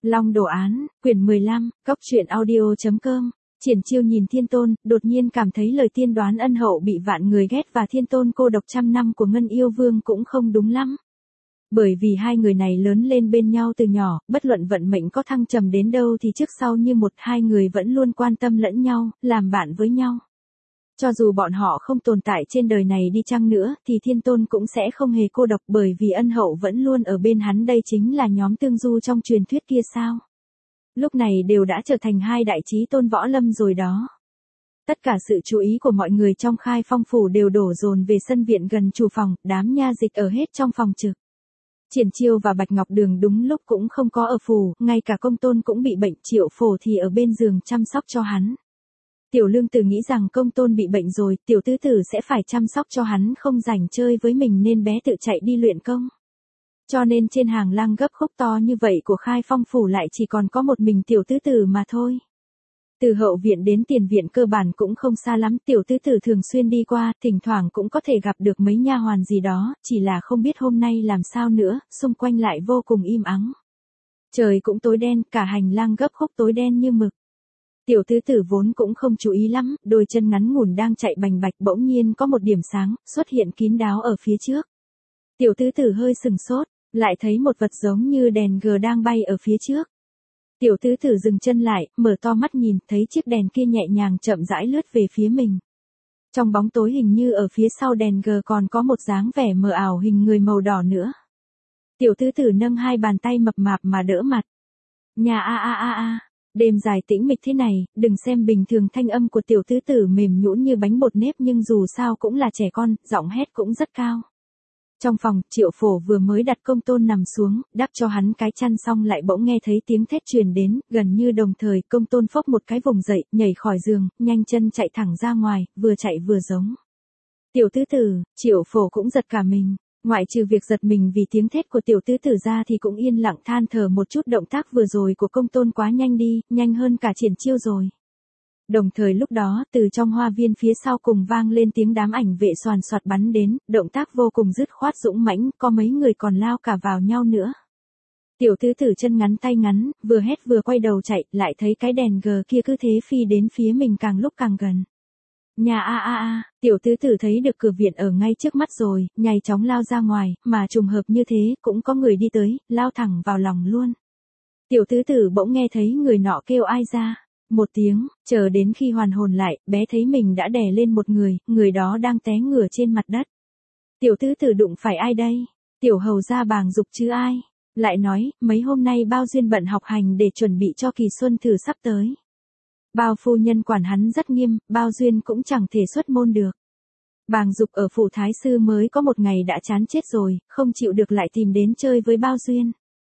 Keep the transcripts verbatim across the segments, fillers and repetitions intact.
Long Đồ Án, quyển mười lăm, góc truyện audio chấm com. Triển Chiêu nhìn Thiên Tôn, đột nhiên cảm thấy lời tiên đoán ân hậu bị vạn người ghét và Thiên Tôn cô độc trăm năm của Ngân Yêu Vương cũng không đúng lắm. Bởi vì hai người này lớn lên bên nhau từ nhỏ, bất luận vận mệnh có thăng trầm đến đâu thì trước sau như một hai người vẫn luôn quan tâm lẫn nhau, làm bạn với nhau. Cho dù bọn họ không tồn tại trên đời này đi chăng nữa thì Thiên Tôn cũng sẽ không hề cô độc bởi vì ân hậu vẫn luôn ở bên hắn, đây chính là nhóm tương du trong truyền thuyết kia sao. Lúc này đều đã trở thành hai đại chí tôn võ lâm rồi đó. Tất cả sự chú ý của mọi người trong Khai Phong phủ đều đổ dồn về sân viện gần chủ phòng, đám nha dịch ở hết trong phòng trực. Triển Chiêu và Bạch Ngọc Đường đúng lúc cũng không có ở phủ, ngay cả Công Tôn cũng bị bệnh, Triệu Phổ thì ở bên giường chăm sóc cho hắn. Tiểu Lương Tử nghĩ rằng Công Tôn bị bệnh rồi, tiểu tứ tử sẽ phải chăm sóc cho hắn, không rảnh chơi với mình nên bé tự chạy đi luyện công. Cho nên trên hàng lang gấp khúc to như vậy của Khai Phong phủ lại chỉ còn có một mình tiểu tứ tử mà thôi. Từ hậu viện đến tiền viện cơ bản cũng không xa lắm, tiểu tứ tử thường xuyên đi qua, thỉnh thoảng cũng có thể gặp được mấy nha hoàn gì đó, chỉ là không biết hôm nay làm sao nữa, xung quanh lại vô cùng im ắng. Trời cũng tối đen, cả hành lang gấp khúc tối đen như mực. Tiểu tứ tử vốn cũng không chú ý lắm, đôi chân ngắn ngủn đang chạy bành bạch, bỗng nhiên có một điểm sáng xuất hiện kín đáo ở phía trước. Tiểu tứ tử hơi sừng sốt, lại thấy một vật giống như đèn gờ đang bay ở phía trước. Tiểu tứ tử dừng chân lại, mở to mắt nhìn, thấy chiếc đèn kia nhẹ nhàng chậm rãi lướt về phía mình. Trong bóng tối hình như ở phía sau đèn gờ còn có một dáng vẻ mờ ảo hình người màu đỏ nữa. Tiểu tứ tử nâng hai bàn tay mập mạp mà đỡ mặt. Nhà a a a a, đêm dài tĩnh mịch thế này, đừng xem bình thường thanh âm của tiểu tứ tử mềm nhũn như bánh bột nếp nhưng dù sao cũng là trẻ con, giọng hét cũng rất cao. Trong phòng, Triệu Phổ vừa mới đặt Công Tôn nằm xuống, đắp cho hắn cái chăn xong lại bỗng nghe thấy tiếng thét truyền đến, gần như đồng thời, Công Tôn phốc một cái vùng dậy, nhảy khỏi giường, nhanh chân chạy thẳng ra ngoài, vừa chạy vừa giống. Tiểu tứ tử, Triệu Phổ cũng giật cả mình, ngoại trừ việc giật mình vì tiếng thét của tiểu tứ tử ra thì cũng yên lặng than thở một chút, động tác vừa rồi của Công Tôn quá nhanh đi, nhanh hơn cả Triển Chiêu rồi. Đồng thời lúc đó, từ trong hoa viên phía sau cùng vang lên tiếng đám ảnh vệ xoàn xoạt bắn đến, động tác vô cùng dứt khoát dũng mãnh, có mấy người còn lao cả vào nhau nữa. Tiểu tứ tử chân ngắn tay ngắn, vừa hét vừa quay đầu chạy, lại thấy cái đèn gờ kia cứ thế phi đến phía mình càng lúc càng gần. Nhà a a a, tiểu tứ tử thấy được cửa viện ở ngay trước mắt rồi, nhanh chóng lao ra ngoài, mà trùng hợp như thế, cũng có người đi tới, lao thẳng vào lòng luôn. Tiểu tứ tử bỗng nghe thấy người nọ kêu ai ra. Một tiếng, chờ đến khi hoàn hồn lại, bé thấy mình đã đè lên một người, người đó đang té ngửa trên mặt đất. Tiểu tứ tử đụng phải ai đây? Tiểu hầu gia Bàng Dục chứ ai? Lại nói, mấy hôm nay Bao Duyên bận học hành để chuẩn bị cho kỳ xuân thử sắp tới. Bao phu nhân quản hắn rất nghiêm, Bao Duyên cũng chẳng thể xuất môn được. Bàng Dục ở phủ thái sư mới có một ngày đã chán chết rồi, không chịu được lại tìm đến chơi với Bao Duyên.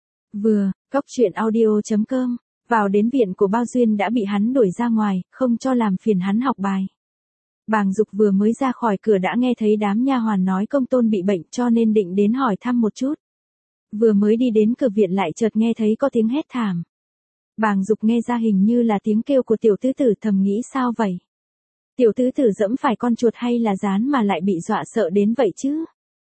Vừa, góc truyện audio chấm com. Vào đến viện của Bao Duyên đã bị hắn đuổi ra ngoài, không cho làm phiền hắn học bài. Bàng Dục vừa mới ra khỏi cửa đã nghe thấy đám nha hoàn nói Công Tôn bị bệnh cho nên định đến hỏi thăm một chút. Vừa mới đi đến cửa viện lại chợt nghe thấy có tiếng hét thảm. Bàng Dục nghe ra hình như là tiếng kêu của tiểu tứ tử, thầm nghĩ sao vậy? Tiểu tứ tử dẫm phải con chuột hay là gián mà lại bị dọa sợ đến vậy chứ?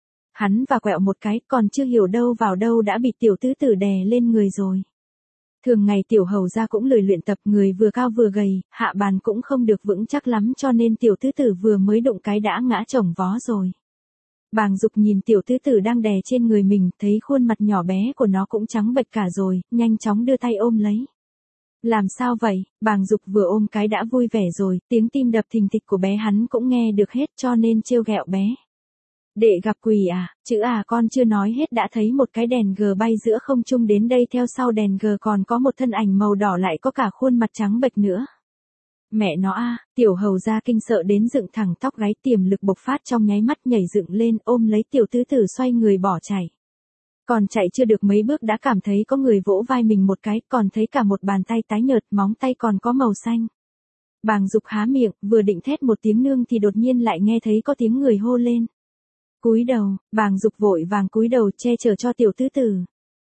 Hắn và quẹo một cái, còn chưa hiểu đâu vào đâu đã bị tiểu tứ tử đè lên người rồi. Thường ngày tiểu hầu gia cũng lười luyện tập, người vừa cao vừa gầy, hạ bàn cũng không được vững chắc lắm cho nên tiểu tứ tử vừa mới đụng cái đã ngã chồng vó rồi. Bàng Dục nhìn tiểu tứ tử đang đè trên người mình, thấy khuôn mặt nhỏ bé của nó cũng trắng bệch cả rồi, nhanh chóng đưa tay ôm lấy. Làm sao vậy? Bàng Dục vừa ôm cái đã vui vẻ rồi, tiếng tim đập thình thịch của bé hắn cũng nghe được hết cho nên trêu ghẹo bé. Đệ gặp quỷ à, chữ à con chưa nói hết đã thấy một cái đèn gờ bay giữa không trung đến đây, theo sau đèn gờ còn có một thân ảnh màu đỏ lại có cả khuôn mặt trắng bệch nữa. Mẹ nó a, tiểu hầu gia kinh sợ đến dựng thẳng tóc gáy, tiềm lực bộc phát trong nháy mắt nhảy dựng lên ôm lấy tiểu tứ tử xoay người bỏ chạy. Còn chạy chưa được mấy bước đã cảm thấy có người vỗ vai mình một cái, còn thấy cả một bàn tay tái nhợt, móng tay còn có màu xanh. Bàng Dục há miệng, vừa định thét một tiếng nương thì đột nhiên lại nghe thấy có tiếng người hô lên. Cúi đầu, Bàng Dục vội vàng cúi đầu che chở cho tiểu tứ tử.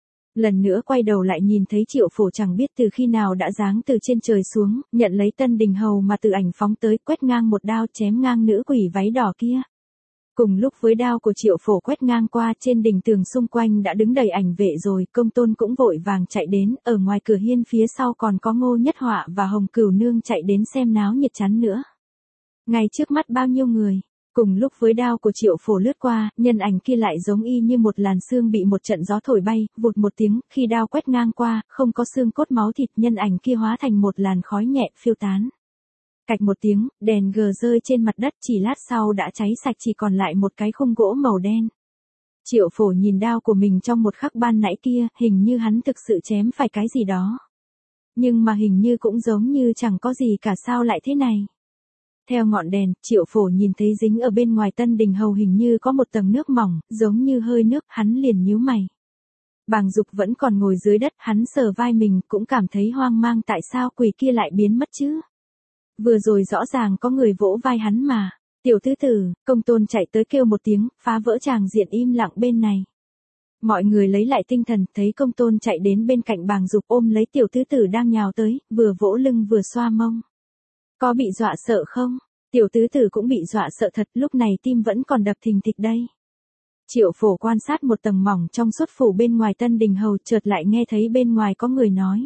Lần nữa quay đầu lại nhìn thấy Triệu Phổ chẳng biết từ khi nào đã giáng từ trên trời xuống, nhận lấy Tân Đình Hầu mà từ ảnh phóng tới, quét ngang một đao chém ngang nữ quỷ váy đỏ kia. Cùng lúc với đao của Triệu Phổ quét ngang qua, trên đỉnh tường xung quanh đã đứng đầy ảnh vệ rồi, Công Tôn cũng vội vàng chạy đến, ở ngoài cửa hiên phía sau còn có Ngô Nhất Họa và Hồng Cửu Nương chạy đến xem náo nhiệt chắn nữa. Ngay trước mắt bao nhiêu người, cùng lúc với đao của Triệu Phổ lướt qua, nhân ảnh kia lại giống y như một làn xương bị một trận gió thổi bay, vụt một tiếng, khi đao quét ngang qua, không có xương cốt máu thịt, nhân ảnh kia hóa thành một làn khói nhẹ phiêu tán. Cạch một tiếng, đèn gờ rơi trên mặt đất, chỉ lát sau đã cháy sạch, chỉ còn lại một cái khung gỗ màu đen. Triệu Phổ nhìn đao của mình trong một khắc ban nãy kia, hình như hắn thực sự chém phải cái gì đó. Nhưng mà hình như cũng giống như chẳng có gì cả, sao lại thế này. Theo ngọn đèn, Triệu Phổ nhìn thấy dính ở bên ngoài Tân Đình Hầu hình như có một tầng nước mỏng, giống như hơi nước, hắn liền nhíu mày. Bàng Dục vẫn còn ngồi dưới đất, hắn sờ vai mình, cũng cảm thấy hoang mang, tại sao quỷ kia lại biến mất chứ? Vừa rồi rõ ràng có người vỗ vai hắn mà. Tiểu tứ tử, Công Tôn chạy tới kêu một tiếng, phá vỡ tràng diện im lặng bên này. Mọi người lấy lại tinh thần, thấy Công Tôn chạy đến bên cạnh Bàng Dục ôm lấy tiểu tứ tử đang nhào tới, vừa vỗ lưng vừa xoa mông. Có bị dọa sợ không? Tiểu tứ tử cũng bị dọa sợ thật, lúc này tim vẫn còn đập thình thịch đây. Triệu Phổ quan sát một tầng mỏng trong suốt phủ bên ngoài Tân Đình Hầu, chợt lại nghe thấy bên ngoài có người nói.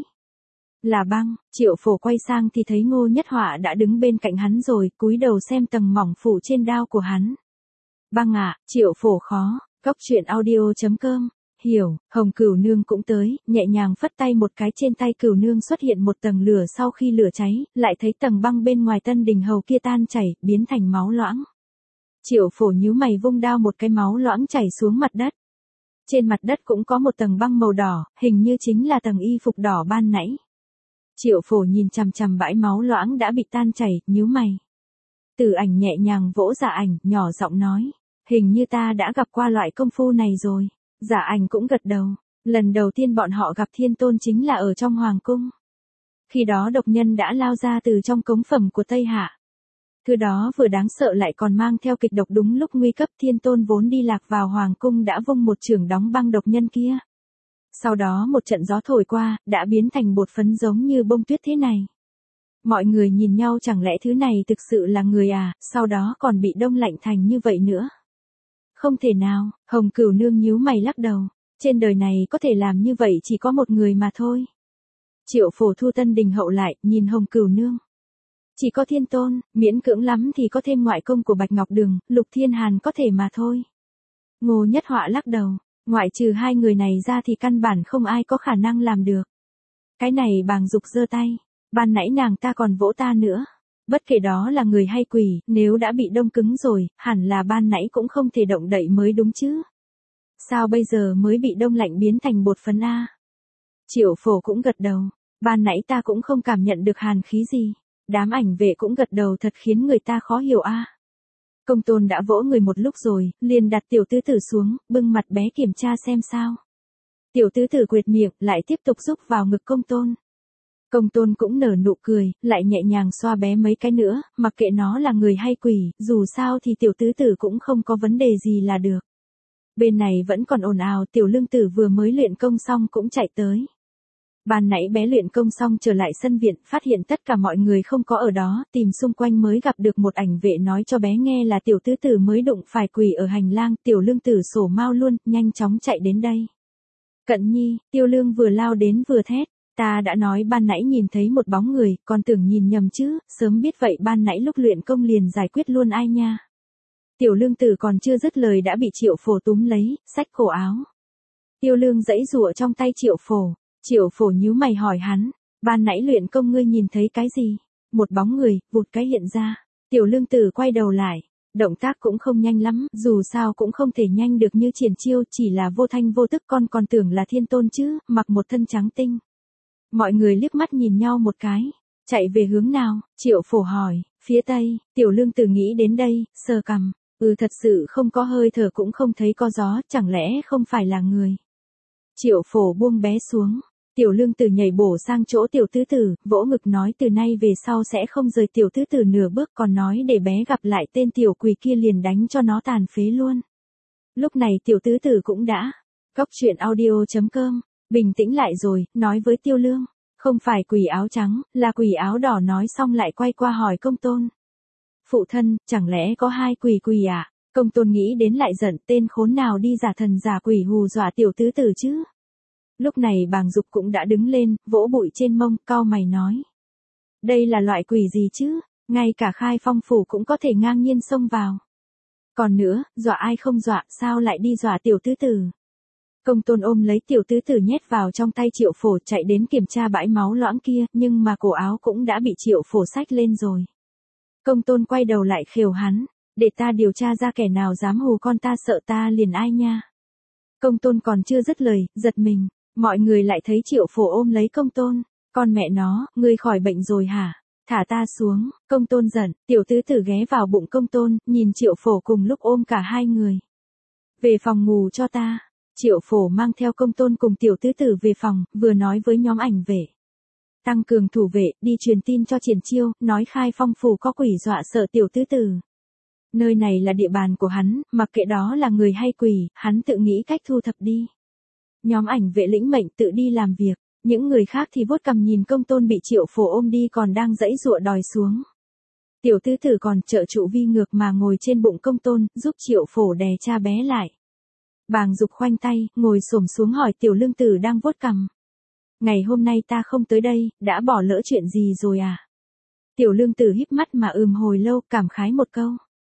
Là Băng. Triệu Phổ quay sang thì thấy Ngô Nhất Họa đã đứng bên cạnh hắn rồi, cúi đầu xem tầng mỏng phủ trên đao của hắn. Băng à, Triệu Phổ khó. Góc truyện audio chấm com. Hiểu. Hồng Cửu Nương cũng tới, nhẹ nhàng phất tay một cái, trên tay Cửu Nương xuất hiện một tầng lửa, sau khi lửa cháy, lại thấy tầng băng bên ngoài Tân Đình Hầu kia tan chảy, biến thành máu loãng. Triệu Phổ nhíu mày vung đao, một cái máu loãng chảy xuống mặt đất. Trên mặt đất cũng có một tầng băng màu đỏ, hình như chính là tầng y phục đỏ ban nãy. Triệu Phổ nhìn chằm chằm bãi máu loãng đã bị tan chảy, nhíu mày. Tử Ảnh nhẹ nhàng vỗ Dạ Ảnh, nhỏ giọng nói, hình như ta đã gặp qua loại công phu này rồi. Dạ Ảnh cũng gật đầu, lần đầu tiên bọn họ gặp Thiên Tôn chính là ở trong hoàng cung. Khi đó độc nhân đã lao ra từ trong cống phẩm của Tây Hạ. Thứ đó vừa đáng sợ lại còn mang theo kịch độc, đúng lúc nguy cấp Thiên Tôn vốn đi lạc vào hoàng cung đã vung một chưởng đóng băng độc nhân kia. Sau đó một trận gió thổi qua, đã biến thành bột phấn giống như bông tuyết thế này. Mọi người nhìn nhau, chẳng lẽ thứ này thực sự là người à, sau đó còn bị đông lạnh thành như vậy nữa. Không thể nào, Hồng Cửu Nương nhíu mày lắc đầu, trên đời này có thể làm như vậy chỉ có một người mà thôi. Triệu Phổ thu Tân Đình Hậu lại, nhìn Hồng Cửu Nương. Chỉ có Thiên Tôn, miễn cưỡng lắm thì có thêm ngoại công của Bạch Ngọc Đường, Lục Thiên Hàn có thể mà thôi. Ngô Nhất Họa lắc đầu, ngoại trừ hai người này ra thì căn bản không ai có khả năng làm được. Cái này Bàng Dục giơ tay, ban nãy nàng ta còn vỗ ta nữa. Bất kể đó là người hay quỷ, nếu đã bị đông cứng rồi, hẳn là ban nãy cũng không thể động đậy mới đúng chứ. Sao bây giờ mới bị đông lạnh biến thành bột phấn a? Triệu Phổ cũng gật đầu, ban nãy ta cũng không cảm nhận được hàn khí gì. Đám ảnh vệ cũng gật đầu, thật khiến người ta khó hiểu a. Công Tôn đã vỗ người một lúc rồi, liền đặt tiểu tứ tử xuống, bưng mặt bé kiểm tra xem sao. Tiểu tứ tử quệt miệng, lại tiếp tục rúc vào ngực Công Tôn. Công Tôn cũng nở nụ cười, lại nhẹ nhàng xoa bé mấy cái nữa, mặc kệ nó là người hay quỷ, dù sao thì tiểu tứ tử cũng không có vấn đề gì là được. Bên này vẫn còn ồn ào, tiểu lương tử vừa mới luyện công xong cũng chạy tới. Ban nãy bé luyện công xong trở lại sân viện, phát hiện tất cả mọi người không có ở đó, tìm xung quanh mới gặp được một ảnh vệ nói cho bé nghe là tiểu tứ tử mới đụng phải quỷ ở hành lang, tiểu lương tử sổ mau luôn, nhanh chóng chạy đến đây. Cận Nhi, Tiêu Lương vừa lao đến vừa thét, ta đã nói ban nãy nhìn thấy một bóng người, còn tưởng nhìn nhầm chứ, sớm biết vậy ban nãy lúc luyện công liền giải quyết luôn ai nha. Tiểu lương tử còn chưa dứt lời đã bị Triệu Phổ túm lấy, xách cổ áo. Tiêu Lương giãy giụa trong tay Triệu Phổ. Triệu Phổ nhíu mày hỏi hắn, ban nãy luyện công ngươi nhìn thấy cái gì? Một bóng người, vụt cái hiện ra. Tiểu lương tử quay đầu lại, động tác cũng không nhanh lắm, dù sao cũng không thể nhanh được như triển chiêu, chỉ là vô thanh vô tức, con còn tưởng là Thiên Tôn chứ, mặc một thân trắng tinh. Mọi người liếc mắt nhìn nhau một cái, chạy về hướng nào? Triệu Phổ hỏi, phía tây. Tiểu lương tử nghĩ đến đây, sờ cằm, ừ thật sự không có hơi thở cũng không thấy có gió, chẳng lẽ không phải là người? Triệu Phổ buông bé xuống. Tiểu lương tử nhảy bổ sang chỗ tiểu tứ tử, vỗ ngực nói từ nay về sau sẽ không rời tiểu tứ tử nửa bước, còn nói để bé gặp lại tên tiểu quỷ kia liền đánh cho nó tàn phế luôn. Lúc này tiểu tứ tử cũng đã. Góc truyện audio chấm com, bình tĩnh lại rồi, nói với Tiêu Lương, không phải quỷ áo trắng, là quỷ áo đỏ, nói xong lại quay qua hỏi Công Tôn. Phụ thân, chẳng lẽ có hai quỷ quỷ à? Công tôn nghĩ đến lại giận, tên khốn nào đi giả thần giả quỷ hù dọa tiểu tứ tử chứ. Lúc này Bàng Dục cũng đã đứng lên, vỗ bụi trên mông, cau mày nói. Đây là loại quỷ gì chứ, ngay cả Khai Phong phủ cũng có thể ngang nhiên xông vào. Còn nữa, dọa ai không dọa, sao lại đi dọa tiểu tứ tử. Công tôn ôm lấy tiểu tứ tử nhét vào trong tay Triệu Phổ chạy đến kiểm tra bãi máu loãng kia, nhưng mà cổ áo cũng đã bị Triệu Phổ xách lên rồi. Công tôn quay đầu lại khều hắn, để ta điều tra ra kẻ nào dám hù con ta, sợ ta liền ai nha. Công tôn còn chưa dứt lời, giật mình, mọi người lại thấy Triệu Phổ ôm lấy công tôn, con mẹ nó, ngươi khỏi bệnh rồi hả? Thả ta xuống, công tôn giận, tiểu tứ tử ghé vào bụng công tôn, nhìn Triệu Phổ cùng lúc ôm cả hai người. Về phòng ngủ cho ta. Triệu Phổ mang theo công tôn cùng tiểu tứ tử về phòng, vừa nói với nhóm ảnh vệ. Tăng cường thủ vệ, đi truyền tin cho Triển Chiêu, nói Khai Phong phủ có quỷ dọa sợ tiểu tứ tử. Nơi này là địa bàn của hắn, mặc kệ đó là người hay quỷ, hắn tự nghĩ cách thu thập đi. Nhóm ảnh vệ lĩnh mệnh tự đi làm việc, những người khác thì vuốt cằm nhìn công tôn bị Triệu Phổ ôm đi còn đang giãy giụa đòi xuống. Tiểu tứ tử còn trợ trụ vi ngược mà ngồi trên bụng công tôn, giúp Triệu Phổ đè cha bé lại. Bàng Dục khoanh tay, ngồi xổm xuống hỏi tiểu lương tử đang vuốt cằm. Ngày hôm nay ta không tới đây, đã bỏ lỡ chuyện gì rồi à? Tiểu lương tử híp mắt mà ừm hồi lâu, cảm khái một câu.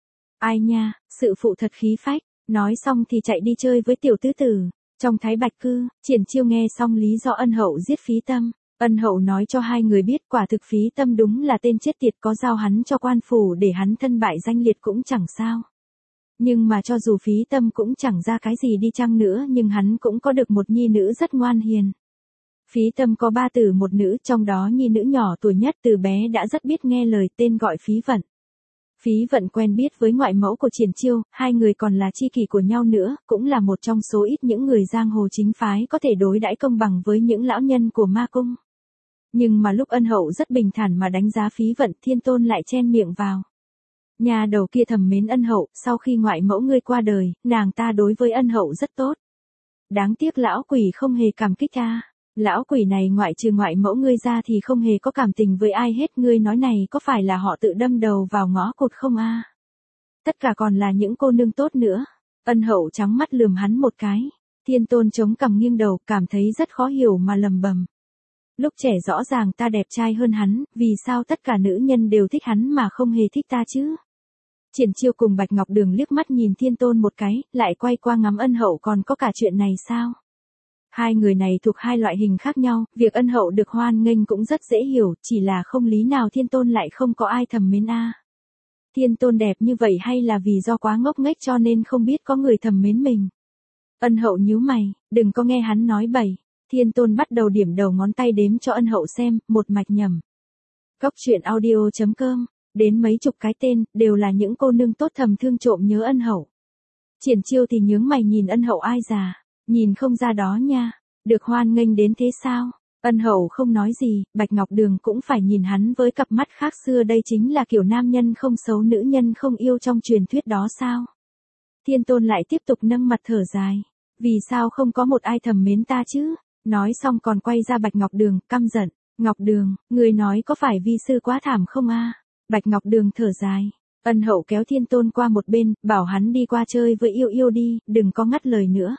Ai nha, sự phụ thật khí phách, nói xong thì chạy đi chơi với tiểu tứ tử. Trong Thái Bạch Cư, Triển Chiêu nghe xong lý do Ân Hậu giết Phí Tâm. Ân Hậu nói cho hai người biết quả thực Phí Tâm đúng là tên chết tiệt, có giao hắn cho quan phủ để hắn thân bại danh liệt cũng chẳng sao. Nhưng mà cho dù Phí Tâm cũng chẳng ra cái gì đi chăng nữa, nhưng hắn cũng có được một nhi nữ rất ngoan hiền. Phí Tâm có ba tử một nữ, trong đó nhi nữ nhỏ tuổi nhất từ bé đã rất biết nghe lời, tên gọi Phí Vận. Phí Vận quen biết với ngoại mẫu của Triển Chiêu, hai người còn là tri kỷ của nhau nữa, cũng là một trong số ít những người giang hồ chính phái có thể đối đãi công bằng với những lão nhân của ma cung. Nhưng mà lúc Ân Hậu rất bình thản mà đánh giá Phí Vận, Thiên Tôn lại chen miệng vào. Nhà đầu kia thầm mến Ân Hậu, sau khi ngoại mẫu ngươi qua đời, nàng ta đối với Ân Hậu rất tốt. Đáng tiếc lão quỷ không hề cảm kích ta. Lão quỷ này ngoại trừ ngoại mẫu ngươi ra thì không hề có cảm tình với ai hết, ngươi nói này có phải là họ tự đâm đầu vào ngõ cụt không a? Tất cả còn là những cô nương tốt nữa. Ân Hậu trắng mắt lườm hắn một cái. Thiên Tôn chống cằm nghiêng đầu, cảm thấy rất khó hiểu mà lầm bầm. Lúc trẻ rõ ràng ta đẹp trai hơn hắn, vì sao tất cả nữ nhân đều thích hắn mà không hề thích ta chứ? Triển Chiêu cùng Bạch Ngọc Đường liếc mắt nhìn Thiên Tôn một cái, lại quay qua ngắm Ân Hậu, còn có cả chuyện này sao? Hai người này thuộc hai loại hình khác nhau, việc Ân Hậu được hoan nghênh cũng rất dễ hiểu, chỉ là không lý nào Thiên Tôn lại không có ai thầm mến a. Thiên Tôn đẹp như vậy hay là vì do quá ngốc nghếch cho nên không biết có người thầm mến mình? Ân Hậu nhíu mày, đừng có nghe hắn nói bậy. Thiên Tôn bắt đầu điểm đầu ngón tay đếm cho Ân Hậu xem, một mạch nhầm. Cóc truyện audio chấm com, đến mấy chục cái tên, đều là những cô nương tốt thầm thương trộm nhớ Ân Hậu. Triển Chiêu thì nhướng mày nhìn Ân Hậu ai già, nhìn không ra đó nha, được hoan nghênh đến thế sao? Ân Hậu không nói gì, Bạch Ngọc Đường cũng phải nhìn hắn với cặp mắt khác xưa, đây chính là kiểu nam nhân không xấu nữ nhân không yêu trong truyền thuyết đó sao? Thiên Tôn lại tiếp tục nâng mặt thở dài, vì sao không có một ai thầm mến ta chứ? Nói xong còn quay ra Bạch Ngọc Đường, căm giận, Ngọc Đường, người nói có phải vi sư quá thảm không a? Bạch Ngọc Đường thở dài. Ân Hậu kéo Thiên Tôn qua một bên, bảo hắn đi qua chơi với yêu yêu đi, đừng có ngắt lời nữa.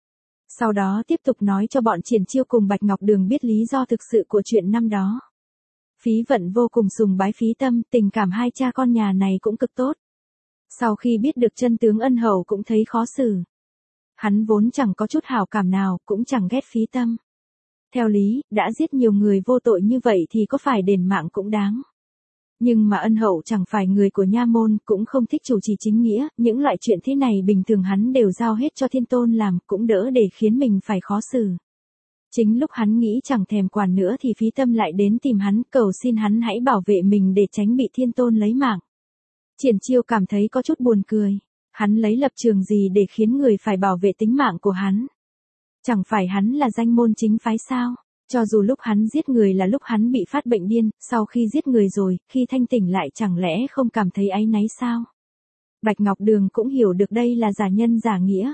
Sau đó tiếp tục nói cho bọn Triển Chiêu cùng Bạch Ngọc Đường biết lý do thực sự của chuyện năm đó. Phí Vận vô cùng sùng bái Phí Tâm, tình cảm hai cha con nhà này cũng cực tốt. Sau khi biết được chân tướng Ân Hậu cũng thấy khó xử. Hắn vốn chẳng có chút hảo cảm nào, cũng chẳng ghét Phí Tâm. Theo lý, đã giết nhiều người vô tội như vậy thì có phải đền mạng cũng đáng. Nhưng mà Ân Hậu chẳng phải người của nha môn, cũng không thích chủ trì chính nghĩa, những loại chuyện thế này bình thường hắn đều giao hết cho Thiên Tôn làm, cũng đỡ để khiến mình phải khó xử. Chính lúc hắn nghĩ chẳng thèm quản nữa thì Phí Tâm lại đến tìm hắn, cầu xin hắn hãy bảo vệ mình để tránh bị Thiên Tôn lấy mạng. Triển Chiêu cảm thấy có chút buồn cười, hắn lấy lập trường gì để khiến người phải bảo vệ tính mạng của hắn? Chẳng phải hắn là danh môn chính phái sao? Cho dù lúc hắn giết người là lúc hắn bị phát bệnh điên, sau khi giết người rồi, khi thanh tỉnh lại chẳng lẽ không cảm thấy áy náy sao? Bạch Ngọc Đường cũng hiểu được đây là giả nhân giả nghĩa.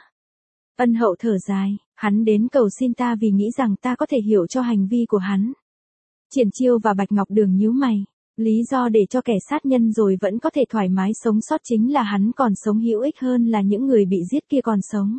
Ân Hậu thở dài, hắn đến cầu xin ta vì nghĩ rằng ta có thể hiểu cho hành vi của hắn. Triển Chiêu và Bạch Ngọc Đường nhíu mày, Lý do để cho kẻ sát nhân rồi vẫn có thể thoải mái sống sót chính là hắn còn sống hữu ích hơn là những người bị giết kia còn sống.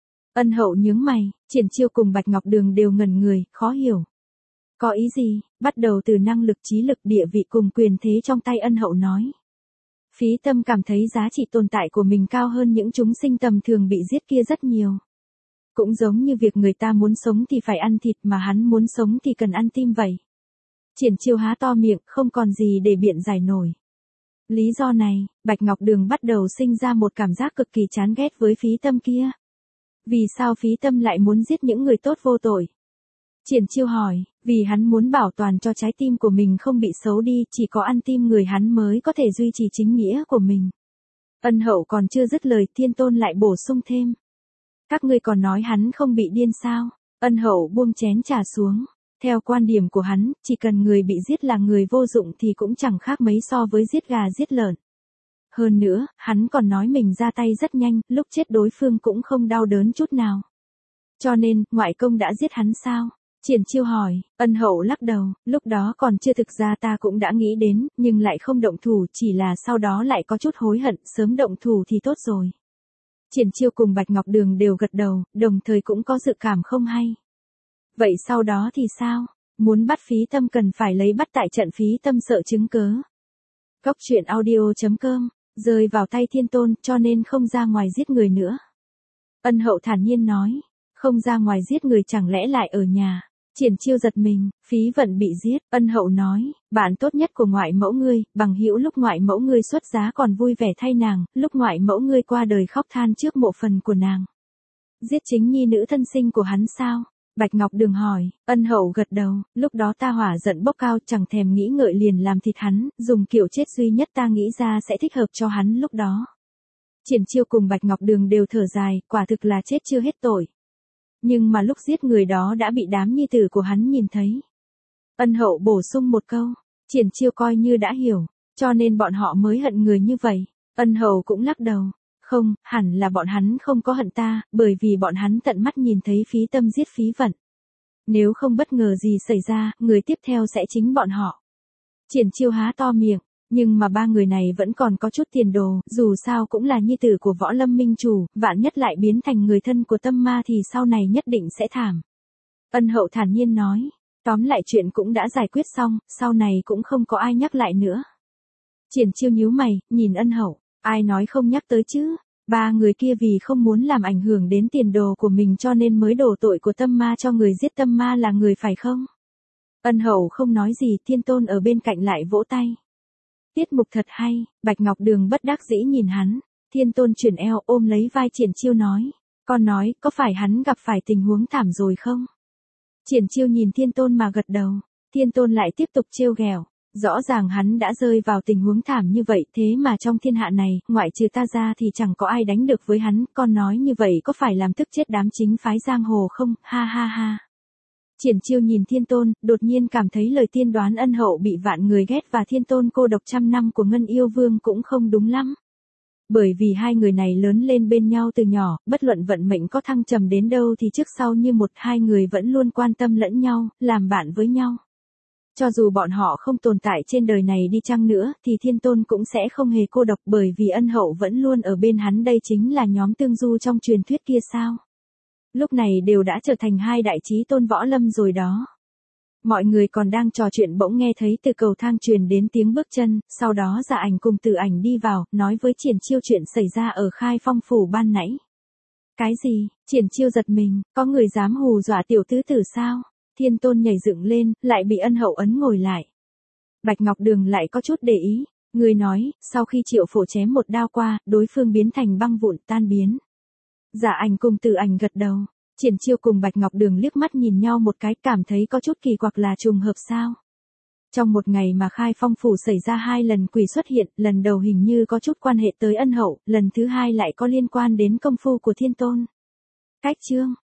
Ân Hậu nhướng mày, Triển Chiêu cùng Bạch Ngọc Đường đều ngẩn người, khó hiểu. Có ý gì? Bắt đầu từ năng lực, trí lực, địa vị cùng quyền thế trong tay Ân Hậu nói. Phí Tâm cảm thấy giá trị tồn tại của mình cao hơn những chúng sinh tầm thường bị giết kia rất nhiều. Cũng giống như việc người ta muốn sống thì phải ăn thịt mà hắn muốn sống thì cần ăn tim vậy. Triển Chiêu há to miệng, không còn gì để biện giải nổi. Lý do này, Bạch Ngọc Đường bắt đầu sinh ra một cảm giác cực kỳ chán ghét với Phí Tâm kia. Vì sao Phí Tâm lại muốn giết những người tốt vô tội? Triển Chiêu hỏi, vì hắn muốn bảo toàn cho trái tim của mình không bị xấu đi, chỉ có ăn tim người hắn mới có thể duy trì chính nghĩa của mình. Ân Hậu còn chưa dứt lời, Thiên Tôn lại bổ sung thêm. Các ngươi còn nói hắn không bị điên sao? Ân Hậu buông chén trà xuống. Theo quan điểm của hắn, chỉ cần người bị giết là người vô dụng thì cũng chẳng khác mấy so với giết gà giết lợn. Hơn nữa, hắn còn nói mình ra tay rất nhanh, lúc chết đối phương cũng không đau đớn chút nào. Cho nên, ngoại công đã giết hắn sao? Triển Chiêu hỏi. Ân Hậu lắc đầu, lúc đó còn chưa, thực ra ta cũng đã nghĩ đến, nhưng lại không động thủ, chỉ là sau đó lại có chút hối hận, sớm động thủ thì tốt rồi. Triển Chiêu cùng Bạch Ngọc Đường đều gật đầu, đồng thời cũng có dự cảm không hay. Vậy sau đó thì sao? Muốn bắt Phí Tâm cần phải lấy bắt tại trận, Phí Tâm sợ chứng cớ. Góc truyện audio chấm com, rơi vào tay Thiên Tôn cho nên không ra ngoài giết người nữa. Ân Hậu thản nhiên nói, không ra ngoài giết người chẳng lẽ lại ở nhà? Triển Chiêu giật mình, Phí Vận bị giết, Ân Hậu nói, bạn tốt nhất của ngoại mẫu ngươi, bằng hữu lúc ngoại mẫu ngươi xuất giá còn vui vẻ thay nàng, lúc ngoại mẫu ngươi qua đời khóc than trước mộ phần của nàng. Giết chính nhi nữ thân sinh của hắn sao? Bạch Ngọc Đường hỏi. Ân Hậu gật đầu, lúc đó ta hỏa giận bốc cao, chẳng thèm nghĩ ngợi liền làm thịt hắn, dùng kiểu chết duy nhất ta nghĩ ra sẽ thích hợp cho hắn lúc đó. Triển Chiêu cùng Bạch Ngọc Đường đều thở dài, quả thực là chết chưa hết tội. Nhưng mà lúc giết người đó đã bị đám nhi tử của hắn nhìn thấy. Ân Hậu bổ sung một câu, Triển Chiêu coi như đã hiểu, cho nên bọn họ mới hận người như vậy. Ân Hậu cũng lắc đầu. Không, hẳn là bọn hắn không có hận ta, bởi vì bọn hắn tận mắt nhìn thấy Phí Tâm giết Phí Vận. Nếu không bất ngờ gì xảy ra, người tiếp theo sẽ chính bọn họ. Triển Chiêu há to miệng, nhưng mà ba người này vẫn còn có chút tiền đồ, dù sao cũng là nhi tử của Võ Lâm Minh Chủ, vạn nhất lại biến thành người thân của Tâm Ma thì sau này nhất định sẽ thảm. Ân Hậu thản nhiên nói, tóm lại chuyện cũng đã giải quyết xong, sau này cũng không có ai nhắc lại nữa. Triển Chiêu nhíu mày, nhìn Ân Hậu. Ai nói không nhắc tới chứ? Ba người kia vì không muốn làm ảnh hưởng đến tiền đồ của mình cho nên mới đổ tội của Tâm Ma cho người giết Tâm Ma là người phải không? Ân Hậu không nói gì, Thiên Tôn ở bên cạnh lại vỗ tay. Tiết mục thật hay, Bạch Ngọc Đường bất đắc dĩ nhìn hắn. Thiên Tôn chuyển eo ôm lấy vai Triển Chiêu nói. Con nói, có phải hắn gặp phải tình huống thảm rồi không? Triển Chiêu nhìn Thiên Tôn mà gật đầu. Thiên Tôn lại tiếp tục trêu ghẹo. Rõ ràng hắn đã rơi vào tình huống thảm như vậy, thế mà trong thiên hạ này, ngoại trừ ta ra thì chẳng có ai đánh được với hắn, con nói như vậy có phải làm tức chết đám chính phái giang hồ không, ha ha ha. Triển Chiêu nhìn Thiên Tôn, đột nhiên cảm thấy lời tiên đoán Ân Hậu bị vạn người ghét và Thiên Tôn cô độc trăm năm của Ngân Yêu Vương cũng không đúng lắm. Bởi vì hai người này lớn lên bên nhau từ nhỏ, bất luận vận mệnh có thăng trầm đến đâu thì trước sau như một, hai người vẫn luôn quan tâm lẫn nhau, làm bạn với nhau. Cho dù bọn họ không tồn tại trên đời này đi chăng nữa thì Thiên Tôn cũng sẽ không hề cô độc, bởi vì Ân Hậu vẫn luôn ở bên hắn, đây chính là nhóm tương du trong truyền thuyết kia sao. Lúc này đều đã trở thành hai đại chí tôn võ lâm rồi đó. Mọi người còn đang trò chuyện bỗng nghe thấy từ cầu thang truyền đến tiếng bước chân, sau đó Dạ Ảnh cùng Tử Ảnh đi vào, nói với Triển Chiêu chuyện xảy ra ở Khai Phong phủ ban nãy. Cái gì? Triển Chiêu giật mình, có người dám hù dọa tiểu tứ tử sao? Thiên Tôn nhảy dựng lên, lại bị Ân Hậu ấn ngồi lại. Bạch Ngọc Đường lại có chút để ý, người nói, sau khi Triệu Phổ chém một đao qua, đối phương biến thành băng vụn tan biến. Dạ Ảnh cùng Tử Ảnh gật đầu, Triển Chiêu cùng Bạch Ngọc Đường liếc mắt nhìn nhau một cái, cảm thấy có chút kỳ quặc, là trùng hợp sao? Trong một ngày mà Khai Phong phủ xảy ra hai lần quỷ xuất hiện, lần đầu hình như có chút quan hệ tới Ân Hậu, lần thứ hai lại có liên quan đến công phu của Thiên Tôn. Cách chương